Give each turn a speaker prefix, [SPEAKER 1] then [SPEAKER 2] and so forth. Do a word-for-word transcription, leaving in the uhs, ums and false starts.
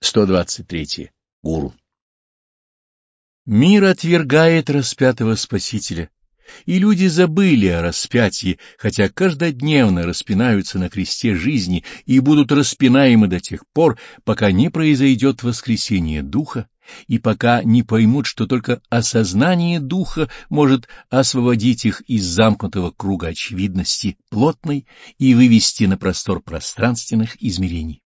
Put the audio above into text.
[SPEAKER 1] сто двадцать три. Гуру. Мир отвергает распятого Спасителя, и люди забыли о распятии, хотя каждодневно распинаются на кресте жизни и будут распинаемы до тех пор, пока не произойдет воскресение Духа, и пока не поймут, что только осознание Духа может освободить их из замкнутого круга очевидности плотной и вывести на простор пространственных измерений.